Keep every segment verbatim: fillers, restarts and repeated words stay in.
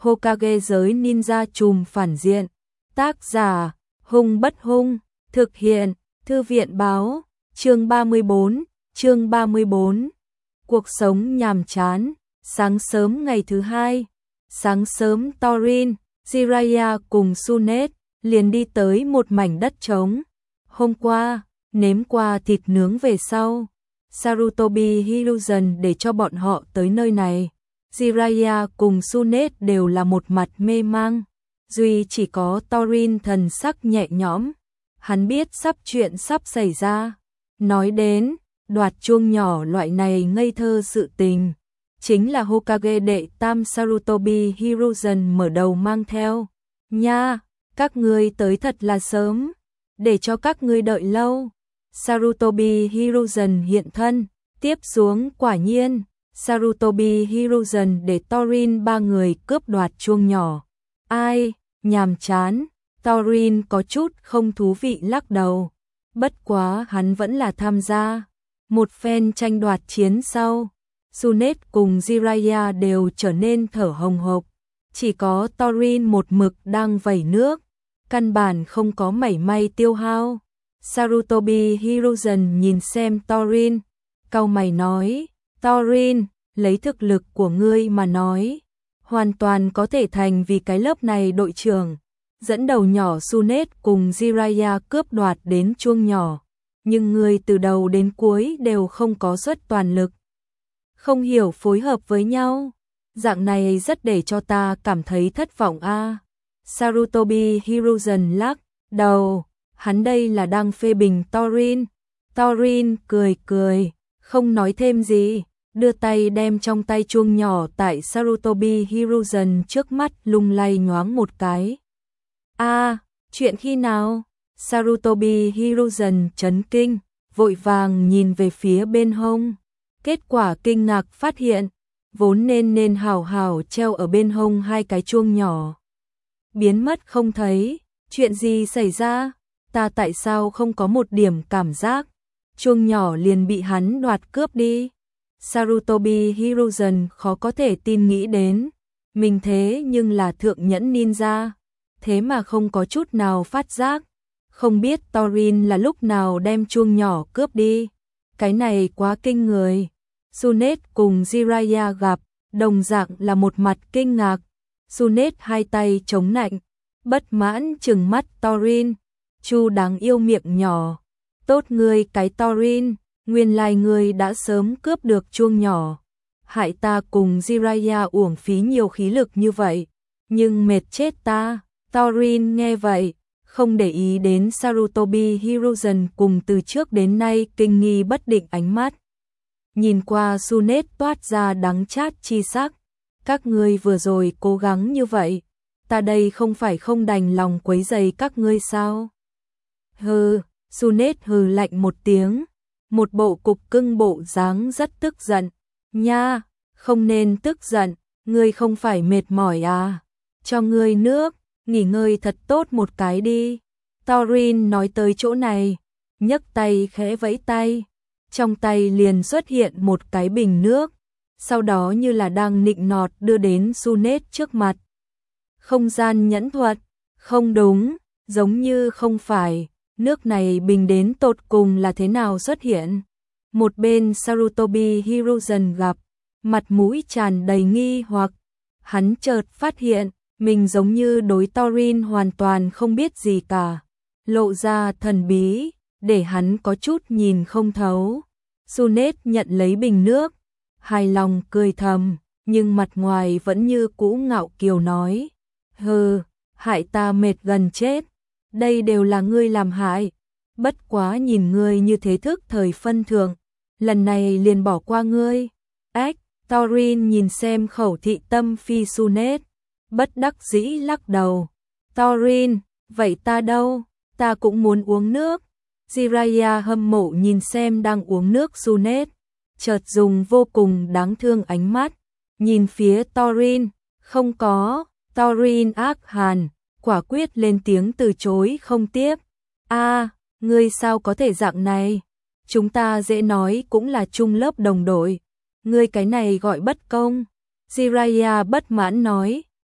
Hokage giới ninja trùm phản diện. Tác giả, Hung Bất Hung, thực hiện, Thư viện báo, chương ba mươi bốn, chương ba mươi bốn. Cuộc sống nhàm chán, sáng sớm ngày thứ hai, sáng sớm Thorin, Jiraiya cùng Tsunade liền đi tới một mảnh đất trống. Hôm qua, nếm qua thịt nướng về sau, Sarutobi Hiruzen để cho bọn họ tới nơi này. Jiraiya cùng Tsunade đều là một mặt mê mang, duy chỉ có Thorin thần sắc nhẹ nhõm. Hắn biết sắp chuyện sắp xảy ra. Nói đến đoạt chuông nhỏ loại này ngây thơ sự tình, chính là Hokage đệ tam Sarutobi Hiruzen mở đầu mang theo. Nha, các ngươi tới thật là sớm, để cho các ngươi đợi lâu. Sarutobi Hiruzen hiện thân, tiếp xuống quả nhiên, Sarutobi Hiruzen để Thorin ba người cướp đoạt chuông nhỏ. Ai, nhàm chán, Thorin có chút không thú vị lắc đầu. Bất quá hắn vẫn là tham gia. Một phen tranh đoạt chiến sau, Tsunade cùng Jiraiya đều trở nên thở hồng hộc. Chỉ có Thorin một mực đang vẩy nước, căn bản không có mảy may tiêu hao. Sarutobi Hiruzen nhìn xem Thorin, cau mày nói, Thorin, lấy thực lực của ngươi mà nói, hoàn toàn có thể thành vì cái lớp này đội trưởng, dẫn đầu nhỏ Tsunade cùng Jiraiya cướp đoạt đến chuông nhỏ, nhưng ngươi từ đầu đến cuối đều không có xuất toàn lực, không hiểu phối hợp với nhau, dạng này rất để cho ta cảm thấy thất vọng a. À. Sarutobi Hiruzen lắc đầu, hắn đây là đang phê bình Thorin. Thorin cười cười, không nói thêm gì, đưa tay đem trong tay chuông nhỏ tại Sarutobi Hiruzen trước mắt lung lay nhoáng một cái. A, à, chuyện khi nào? Sarutobi Hiruzen chấn kinh, vội vàng nhìn về phía bên hông. Kết quả kinh ngạc phát hiện, vốn nên nên hào hào treo ở bên hông hai cái chuông nhỏ biến mất không thấy. Chuyện gì xảy ra? Ta tại sao không có một điểm cảm giác? Chuông nhỏ liền bị hắn đoạt cướp đi. Sarutobi Hiruzen khó có thể tin nghĩ đến, mình thế nhưng là thượng nhẫn ninja, thế mà không có chút nào phát giác. Không biết Thorin là lúc nào đem chuông nhỏ cướp đi. Cái này quá kinh người. Tsunade cùng Jiraiya gặp, đồng dạng là một mặt kinh ngạc. Tsunade hai tay chống nạnh, bất mãn trừng mắt Thorin. Chu đáng yêu miệng nhỏ. Tốt ngươi cái Thorin, nguyên lai ngươi đã sớm cướp được chuông nhỏ. Hại ta cùng Jiraiya uổng phí nhiều khí lực như vậy, nhưng mệt chết ta. Thorin nghe vậy, không để ý đến Sarutobi Hiruzen cùng từ trước đến nay kinh nghi bất định ánh mắt. Nhìn qua Tsunade toát ra đắng chát chi sắc. Các ngươi vừa rồi cố gắng như vậy, ta đây không phải không đành lòng quấy rầy các ngươi sao? Hừ, Tsunade hừ lạnh một tiếng, một bộ cục cưng bộ dáng rất tức giận. Nha, không nên tức giận, ngươi không phải mệt mỏi à? Cho ngươi nước, nghỉ ngơi thật tốt một cái đi. Thorin nói tới chỗ này, nhấc tay khẽ vẫy tay, trong tay liền xuất hiện một cái bình nước, sau đó như là đang nịnh nọt đưa đến Tsunade trước mặt. Không gian nhẫn thuật, không đúng, giống như không phải, nước này bình đến tột cùng là thế nào xuất hiện. Một bên Sarutobi Hiruzen gặp, mặt mũi tràn đầy nghi hoặc, hắn chợt phát hiện, mình giống như đối Thorin hoàn toàn không biết gì cả, lộ ra thần bí, để hắn có chút nhìn không thấu. Tsunade nhận lấy bình nước, hài lòng cười thầm, nhưng mặt ngoài vẫn như cũ ngạo kiều nói, hừ, hại ta mệt gần chết, đây đều là ngươi làm hại, bất quá nhìn ngươi như thế thức thời phân thượng, lần này liền bỏ qua ngươi. Ách, Thorin nhìn xem khẩu thị tâm phi Tsunade, bất đắc dĩ lắc đầu. Thorin, vậy ta đâu? Ta cũng muốn uống nước. Jiraiya hâm mộ nhìn xem đang uống nước Tsunade, chợt dùng vô cùng đáng thương ánh mắt nhìn phía Thorin. Không có. Thorin ác hàn, quả quyết lên tiếng từ chối không tiếp. A, à, ngươi sao có thể dạng này? Chúng ta dễ nói cũng là chung lớp đồng đội, ngươi cái này gọi bất công. Jiraiya bất mãn nói,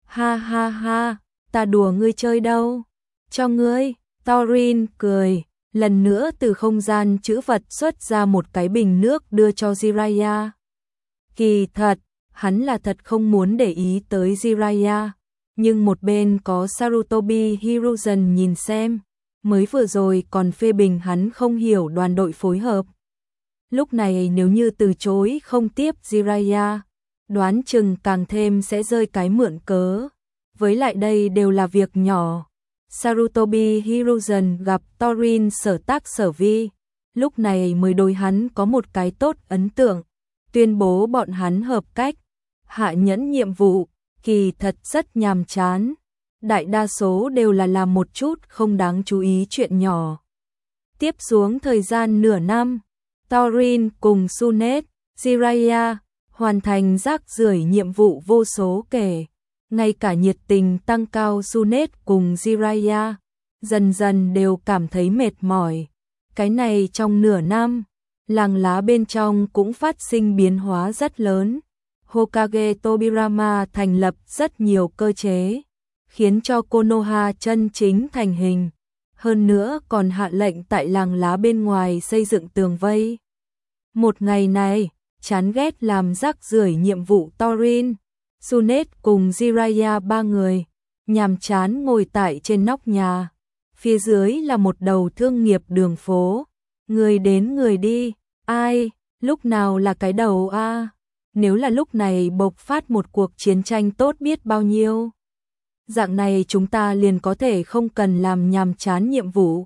Ha ha ha, ta đùa ngươi chơi đâu. Cho ngươi, Thorin cười, lần nữa từ không gian trữ vật xuất ra một cái bình nước đưa cho Jiraiya. Kỳ thật, hắn là thật không muốn để ý tới Jiraiya, nhưng một bên có Sarutobi Hiruzen nhìn xem, mới vừa rồi còn phê bình hắn không hiểu đoàn đội phối hợp. Lúc này nếu như từ chối không tiếp Jiraiya, đoán chừng càng thêm sẽ rơi cái mượn cớ. Với lại đây đều là việc nhỏ. Sarutobi Hiruzen gặp Thorin sở tác sở vi, lúc này mới đối hắn có một cái tốt ấn tượng, tuyên bố bọn hắn hợp cách. Hạ nhẫn nhiệm vụ, kỳ thật rất nhàm chán. Đại đa số đều là làm một chút không đáng chú ý chuyện nhỏ. Tiếp xuống thời gian nửa năm, Thorin cùng Sunet, Jiraiya hoàn thành rác rưởi nhiệm vụ vô số kể. Ngay cả nhiệt tình tăng cao Sunet cùng Jiraiya dần dần đều cảm thấy mệt mỏi. Cái này trong nửa năm, làng lá bên trong cũng phát sinh biến hóa rất lớn. Hokage Tobirama thành lập rất nhiều cơ chế, khiến cho Konoha chân chính thành hình. Hơn nữa còn hạ lệnh tại làng lá bên ngoài xây dựng tường vây. Một ngày này, chán ghét làm rác rưởi nhiệm vụ Thorin, Sunet cùng Jiraiya ba người, nhàm chán ngồi tại trên nóc nhà. Phía dưới là một đầu thương nghiệp đường phố. Người đến người đi, ai, lúc nào là cái đầu a? À? Nếu là lúc này bộc phát một cuộc chiến tranh tốt biết bao nhiêu. Dạng này chúng ta liền có thể không cần làm nhàm chán nhiệm vụ.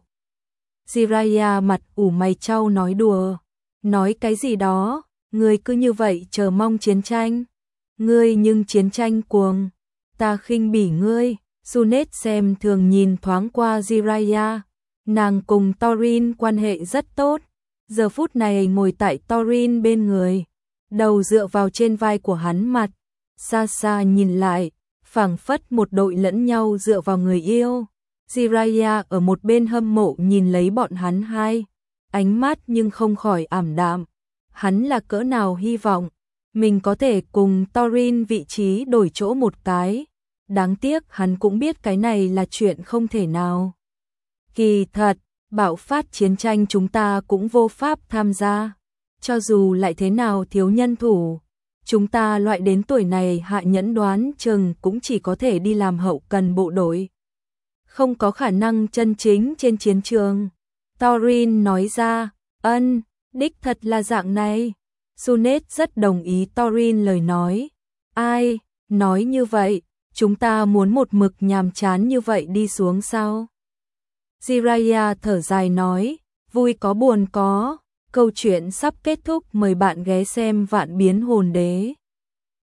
Jiraiya mặt ủ mày chau nói đùa. Nói cái gì đó, người cứ như vậy chờ mong chiến tranh. Ngươi nhưng chiến tranh cuồng, ta khinh bỉ ngươi. Sunet xem thường nhìn thoáng qua Jiraiya, nàng cùng Thorin quan hệ rất tốt, giờ phút này ngồi tại Thorin bên người, đầu dựa vào trên vai của hắn, mặt xa xa nhìn lại, phảng phất một đội lẫn nhau dựa vào người yêu. Jiraiya ở một bên hâm mộ nhìn lấy bọn hắn hai, ánh mắt nhưng không khỏi ảm đạm. Hắn là cỡ nào hy vọng mình có thể cùng Thorin vị trí đổi chỗ một cái. Đáng tiếc hắn cũng biết cái này là chuyện không thể nào. Kỳ thật, bạo phát chiến tranh chúng ta cũng vô pháp tham gia. Cho dù lại thế nào thiếu nhân thủ, chúng ta loại đến tuổi này Hạ Nhẫn đoán chừng cũng chỉ có thể đi làm hậu cần bộ đội. Không có khả năng chân chính trên chiến trường. Thorin nói ra, ân, đích thật là dạng này. Sunet rất đồng ý Thorin lời nói. Ai, nói như vậy, chúng ta muốn một mực nhàm chán như vậy đi xuống sao? Jiraiya thở dài nói, vui có buồn có, câu chuyện sắp kết thúc, mời bạn ghé xem Vạn Biến Hồn Đế.